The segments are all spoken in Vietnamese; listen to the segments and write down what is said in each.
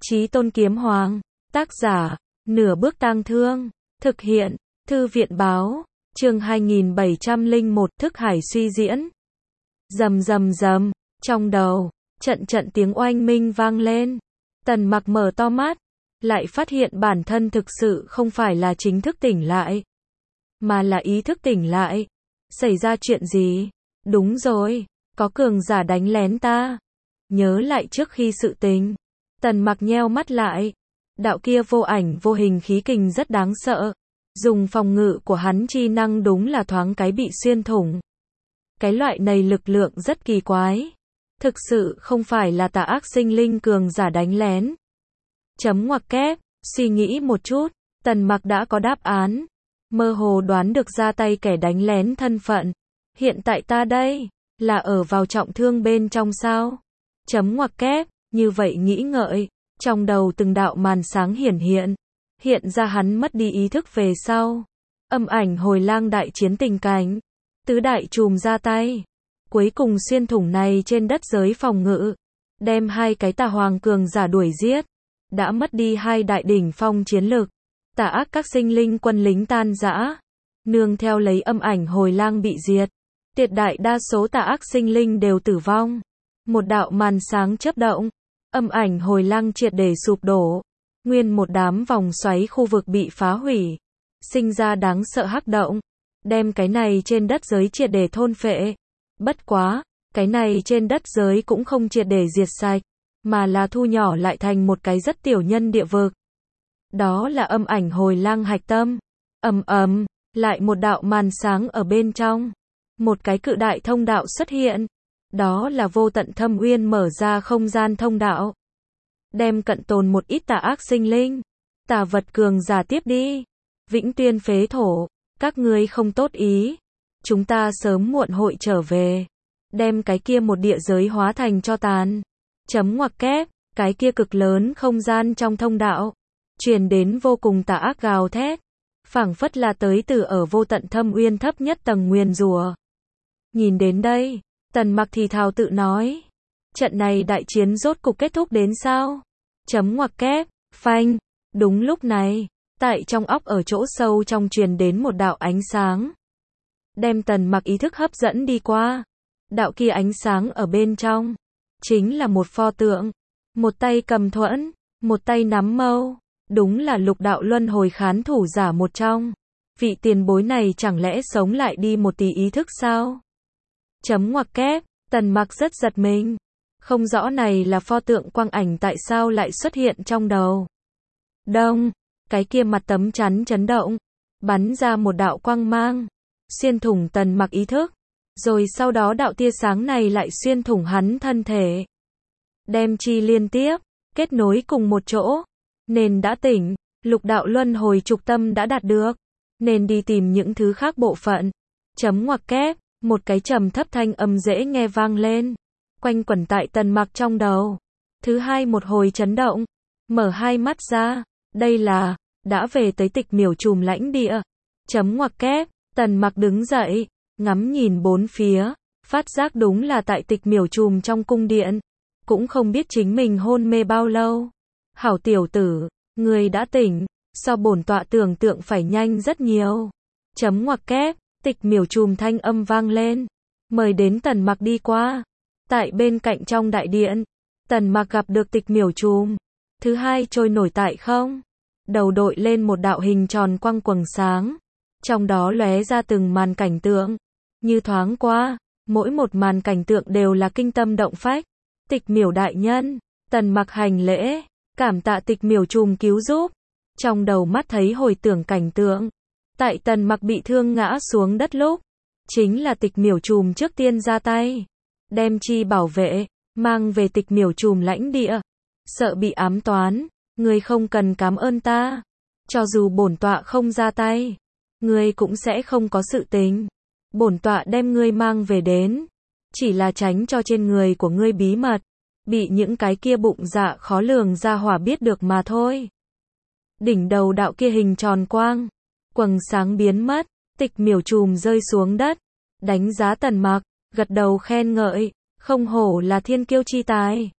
Chí Tôn Kiếm Hoàng, tác giả, Nửa Bước Tang Thương, thực hiện, Thư viện báo, chương 2701, Thức Hải suy diễn. Rầm rầm rầm, trong đầu, trận trận tiếng oanh minh vang lên. Tần Mặc mở to mắt, lại phát hiện bản thân thực sự không phải là chính thức tỉnh lại, mà là ý thức tỉnh lại. Xảy ra chuyện gì? Đúng rồi, có cường giả đánh lén ta. Nhớ lại trước khi sự tình, Tần Mặc nheo mắt lại. Đạo kia vô ảnh vô hình khí kình rất đáng sợ. Dùng phòng ngự của hắn chi năng đúng là thoáng cái bị xuyên thủng. Cái loại này lực lượng rất kỳ quái. Thực sự không phải là tà ác sinh linh cường giả đánh lén. Chấm ngoặc kép, suy nghĩ một chút, Tần Mặc đã có đáp án. Mơ hồ đoán được ra tay kẻ đánh lén thân phận. Hiện tại ta đây, là ở vào trọng thương bên trong sao? Chấm ngoặc kép, như vậy nghĩ ngợi, trong đầu từng đạo màn sáng hiển hiện. Hiện ra hắn mất đi ý thức về sau. Âm ảnh hồi lang đại chiến tình cảnh. Tứ đại trùm ra tay. Cuối cùng xuyên thủng này trên đất giới phòng ngự. Đem hai cái tà hoàng cường giả đuổi giết. Đã mất đi hai đại đỉnh phong chiến lực. Tà ác các sinh linh quân lính tan rã. Nương theo lấy âm ảnh hồi lang bị diệt. Tuyệt đại đa số tà ác sinh linh đều tử vong. Một đạo màn sáng chớp động. Âm ảnh hồi lang triệt để sụp đổ. Nguyên một đám vòng xoáy khu vực bị phá hủy. Sinh ra đáng sợ hắc động. Đem cái này trên đất giới triệt để thôn phệ. Bất quá, cái này trên đất giới cũng không triệt để diệt sạch, mà là thu nhỏ lại thành một cái rất tiểu nhân địa vực. Đó là âm ảnh hồi lang hạch tâm. Lại một đạo màn sáng ở bên trong. Một cái cự đại thông đạo xuất hiện. Đó là vô tận thâm uyên mở ra không gian thông đạo. Đem cận tồn một ít tà ác sinh linh. Tà vật cường giả tiếp đi. Vĩnh Tuyên phế thổ, các ngươi không tốt ý. Chúng ta sớm muộn hội trở về. Đem cái kia một địa giới hóa thành cho tàn. Chấm ngoặc kép, cái kia cực lớn không gian trong thông đạo. Truyền đến vô cùng tà ác gào thét. Phảng phất là tới từ ở vô tận thâm uyên thấp nhất tầng nguyền rủa. Nhìn đến đây, Tần Mặc thì thào tự nói. Trận này đại chiến rốt cục kết thúc đến sao? Chấm ngoặc kép, phanh. Đúng lúc này, tại trong óc ở chỗ sâu trong truyền đến một đạo ánh sáng. Đem Tần Mặc ý thức hấp dẫn đi qua. Đạo kia ánh sáng ở bên trong. Chính là một pho tượng. Một tay cầm thuẫn, một tay nắm mâu. Đúng là lục đạo luân hồi khán thủ giả một trong. Vị tiền bối này chẳng lẽ sống lại đi một tí ý thức sao? Chấm ngoặc kép, Tần Mặc rất giật mình. Không rõ này là pho tượng quang ảnh tại sao lại xuất hiện trong đầu. Đông, cái kia mặt tấm chắn chấn động. Bắn ra một đạo quang mang. Xuyên thủng Tần Mặc ý thức. Rồi sau đó đạo tia sáng này lại xuyên thủng hắn thân thể. Đem chi liên tiếp, kết nối cùng một chỗ. Nên đã tỉnh, lục đạo luân hồi trục tâm đã đạt được. Nên đi tìm những thứ khác bộ phận. Chấm ngoặc kép, một cái trầm thấp thanh âm dễ nghe vang lên. Quanh quẩn tại Tần Mặc trong đầu. Thứ hai một hồi chấn động. Mở hai mắt ra. Đây là, đã về tới Tịch Miểu Trùm lãnh địa. Chấm ngoặc kép, Tần Mặc đứng dậy. Ngắm nhìn bốn phía. Phát giác đúng là tại Tịch Miểu Trùm trong cung điện. Cũng không biết chính mình hôn mê bao lâu. Hảo tiểu tử, người đã tỉnh. So bổn tọa tưởng tượng phải nhanh rất nhiều. Chấm ngoặc kép, Tịch Miểu Trùm thanh âm vang lên. Mời đến Tần Mặc đi qua. Tại bên cạnh trong đại điện, Tần Mặc gặp được Tịch Miểu Trùm. Thứ hai trôi nổi tại không. Đầu đội lên một đạo hình tròn quang quầng sáng. Trong đó lóe ra từng màn cảnh tượng. Như thoáng qua, mỗi một màn cảnh tượng đều là kinh tâm động phách. Tịch Miểu đại nhân, Tần Mặc hành lễ, cảm tạ Tịch Miểu Trùm cứu giúp. Trong đầu mắt thấy hồi tưởng cảnh tượng. Tại Tần Mặc bị thương ngã xuống đất lúc, chính là Tịch Miểu Trùm trước tiên ra tay. Đem chi bảo vệ, mang về Tịch Miểu Trùm lãnh địa. Sợ bị ám toán, ngươi không cần cảm ơn ta. Cho dù bổn tọa không ra tay, ngươi cũng sẽ không có sự tình. Bổn tọa đem ngươi mang về đến, chỉ là tránh cho trên người của ngươi bí mật, bị những cái kia bụng dạ khó lường ra hỏa biết được mà thôi. Đỉnh đầu đạo kia hình tròn quang, quầng sáng biến mất, Tịch Miểu Trùm rơi xuống đất, đánh giá Tần Mặc, gật đầu khen ngợi, không hổ là thiên kiêu chi tài.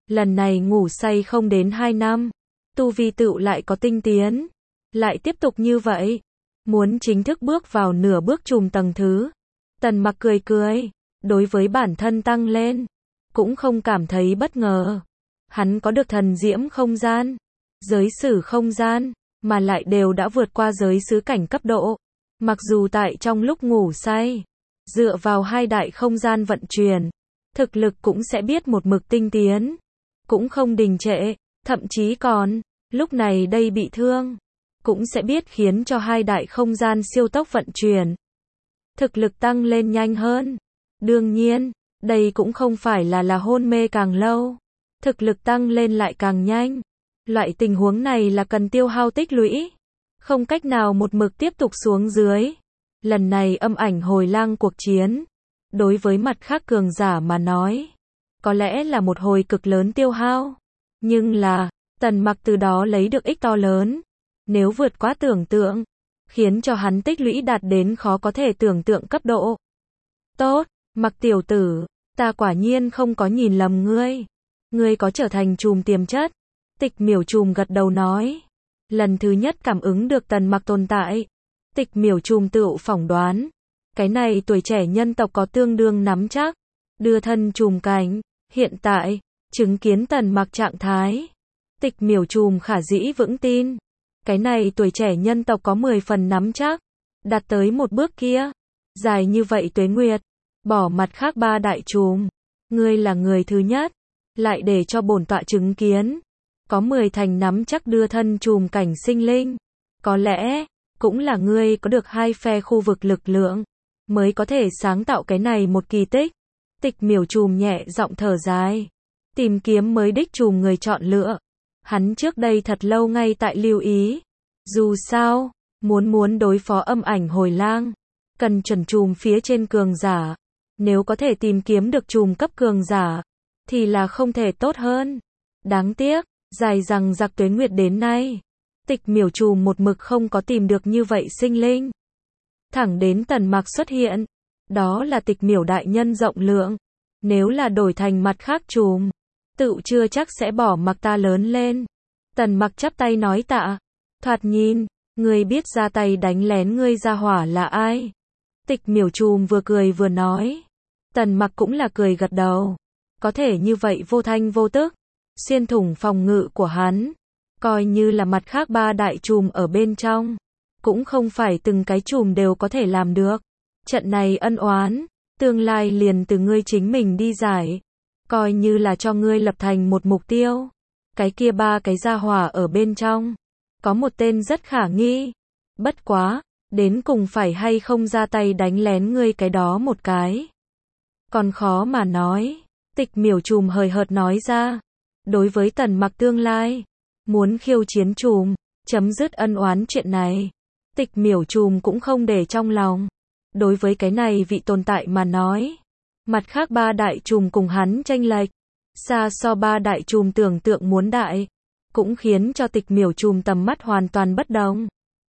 lần này ngủ say không đến 2 năm, tu vi tựu lại có tinh tiến. Lại tiếp tục như vậy, muốn chính thức bước vào nửa bước trùm tầng thứ. Tần Mặc cười cười, đối với bản thân tăng lên, cũng không cảm thấy bất ngờ. Hắn có được thần diễm không gian, giới sử không gian, mà lại đều đã vượt qua giới xứ cảnh cấp độ. Mặc dù tại trong lúc ngủ say, dựa vào hai đại không gian vận chuyển, thực lực cũng sẽ biết một mực tinh tiến, cũng không đình trệ, thậm chí còn, lúc này đây bị thương, cũng sẽ biết khiến cho hai đại không gian siêu tốc vận chuyển. Thực lực tăng lên nhanh hơn. Đương nhiên, đây cũng không phải là hôn mê càng lâu, thực lực tăng lên lại càng nhanh. Loại tình huống này là cần tiêu hao tích lũy, không cách nào một mực tiếp tục xuống dưới. Lần này âm ảnh hồi lang cuộc chiến, đối với mặt khác cường giả mà nói, có lẽ là một hồi cực lớn tiêu hao. Nhưng là, Tần Mặc từ đó lấy được ích to lớn. Nếu vượt quá tưởng tượng, khiến cho hắn tích lũy đạt đến khó có thể tưởng tượng cấp độ. Tốt, Mặc tiểu tử, ta quả nhiên không có nhìn lầm ngươi. Ngươi có trở thành trùm tiềm chất. Tịch Miểu Trùm gật đầu nói. Lần thứ nhất cảm ứng được Tần Mặc tồn tại. Tịch Miểu Trùm tựu phỏng đoán. Cái này tuổi trẻ nhân tộc có tương đương nắm chắc. Đưa thân trùm cảnh, hiện tại, chứng kiến Tần Mặc trạng thái. Tịch Miểu Trùm khả dĩ vững tin. Cái này tuổi trẻ nhân tộc có 10 phần nắm chắc. Đạt tới một bước kia. Dài như vậy tuế nguyệt. Bỏ mặt khác ba đại trùm. Ngươi là người thứ nhất. Lại để cho bổn tọa chứng kiến. Có 10 thành nắm chắc đưa thân trùm cảnh sinh linh. Có lẽ, cũng là ngươi có được hai phe khu vực lực lượng. Mới có thể sáng tạo cái này một kỳ tích. Tịch Miểu Trùm nhẹ giọng thở dài. Tìm kiếm mới đích trùm người chọn lựa. Hắn trước đây thật lâu ngay tại lưu ý. Dù sao, muốn đối phó âm ảnh hồi lang, cần chuẩn trùm phía trên cường giả. Nếu có thể tìm kiếm được trùm cấp cường giả, thì là không thể tốt hơn. Đáng tiếc, dài rằng giặc tuế nguyệt đến nay, Tịch Miểu Trùm một mực không có tìm được như vậy sinh linh. Thẳng đến Tần Mặc xuất hiện, đó là Tịch Miểu đại nhân rộng lượng. Nếu là đổi thành mặt khác trùm, tựu chưa chắc sẽ bỏ mặc ta lớn lên. Tần Mặc chắp tay nói tạ. Thoạt nhìn, ngươi biết ra tay đánh lén ngươi ra hỏa là ai? Tịch Miểu Trùm vừa cười vừa nói. Tần Mặc cũng là cười gật đầu. Có thể như vậy vô thanh vô tức, xuyên thủng phòng ngự của hắn. Coi như là mặt khác ba đại trùm ở bên trong, cũng không phải từng cái trùm đều có thể làm được. Trận này ân oán, tương lai liền từ ngươi chính mình đi giải. Coi như là cho ngươi lập thành một mục tiêu. Cái kia ba cái gia hỏa ở bên trong, có một tên rất khả nghi. Bất quá, đến cùng phải hay không ra tay đánh lén ngươi cái đó một cái. Còn khó mà nói. Tịch Miểu Trùm hời hợt nói ra. Đối với Tần Mặc tương lai, muốn khiêu chiến trùm, chấm dứt ân oán chuyện này. Tịch Miểu Trùm cũng không để trong lòng. Đối với cái này vị tồn tại mà nói, mặt khác ba đại trùm cùng hắn tranh lệch, xa so ba đại trùm tưởng tượng muốn đại, cũng khiến cho Tịch Miểu Trùm tầm mắt hoàn toàn bất đồng.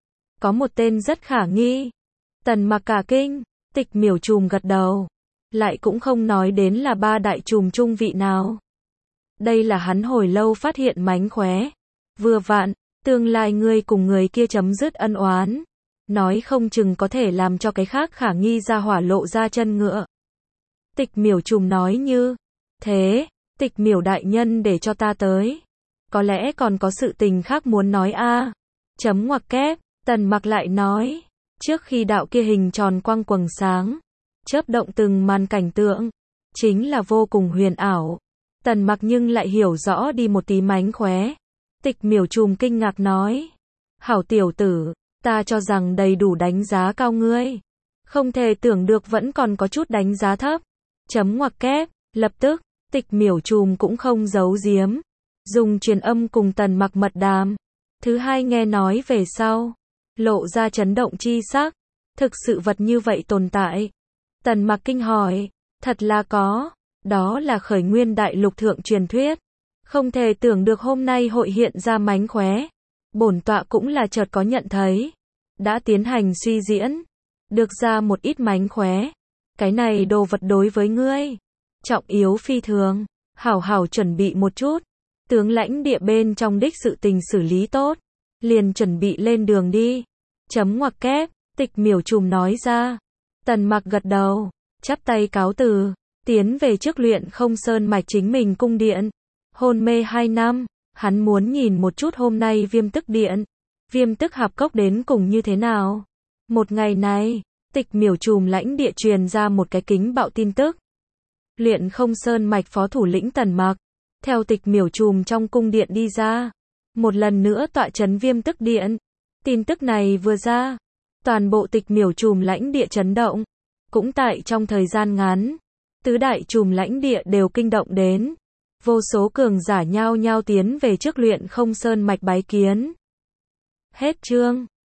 Có một tên rất khả nghi. Tần Mặc cả kinh. Tịch Miểu Trùm gật đầu, lại cũng không nói đến là ba đại trùm trung vị nào. Đây là hắn hồi lâu phát hiện mánh khóe. Vừa vặn, tương lai ngươi cùng người kia chấm dứt ân oán, nói không chừng có thể làm cho cái khác khả nghi ra hỏa lộ ra chân ngựa. Tịch Miểu Trùm nói như thế. Tịch Miểu đại nhân để cho ta tới, có lẽ còn có sự tình khác muốn nói a. Chấm ngoặc kép. Tần Mặc lại nói. Trước khi đạo kia hình tròn quang quầng sáng, chớp động từng màn cảnh tượng, chính là vô cùng huyền ảo. Tần Mặc nhưng lại hiểu rõ đi một tí mánh khóe. Tịch Miểu Trùm kinh ngạc nói. Hảo tiểu tử, ta cho rằng đầy đủ đánh giá cao ngươi. Không thể tưởng được vẫn còn có chút đánh giá thấp. Chấm ngoặc kép. Lập tức, Tịch Miểu Trùm cũng không giấu giếm, dùng truyền âm cùng Tần Mặc mật đàm. Thứ hai nghe nói về sau, lộ ra chấn động chi sắc. Thực sự vật như vậy tồn tại. Tần Mặc kinh hỏi. Thật là có. Đó là khởi nguyên đại lục thượng truyền thuyết. Không thể tưởng được hôm nay hội hiện ra mánh khóe. Bổn tọa cũng là chợt có nhận thấy. Đã tiến hành suy diễn. Được ra một ít mánh khóe. Cái này đồ vật đối với ngươi trọng yếu phi thường. hảo hảo chuẩn bị một chút. Tướng lãnh địa bên trong đích sự tình xử lý tốt, liền chuẩn bị lên đường đi. Chấm ngoặc kép, Tịch Miểu Trùm nói ra. Tần Mặc gật đầu, chắp tay cáo từ, tiến về trước Luyện Không Sơn mạch chính mình cung điện. Hôn mê 2 năm, hắn muốn nhìn một chút hôm nay Viêm Tức Điện, Viêm Tức Hạp Cốc đến cùng như thế nào. Một ngày này, Tịch Miểu Trùm lãnh địa truyền ra một cái kính bạo tin tức. Luyện Không Sơn mạch phó thủ lĩnh Tần Mặc, theo Tịch Miểu Trùm trong cung điện đi ra, một lần nữa tọa trấn Viêm Tức Điện. Tin tức này vừa ra, toàn bộ Tịch Miểu Trùm lãnh địa chấn động. Cũng tại trong thời gian ngắn, tứ đại trùm lãnh địa đều kinh động đến. Vô số cường giả nhao nhao tiến về trước Luyện Không Sơn mạch bái kiến. Hết chương.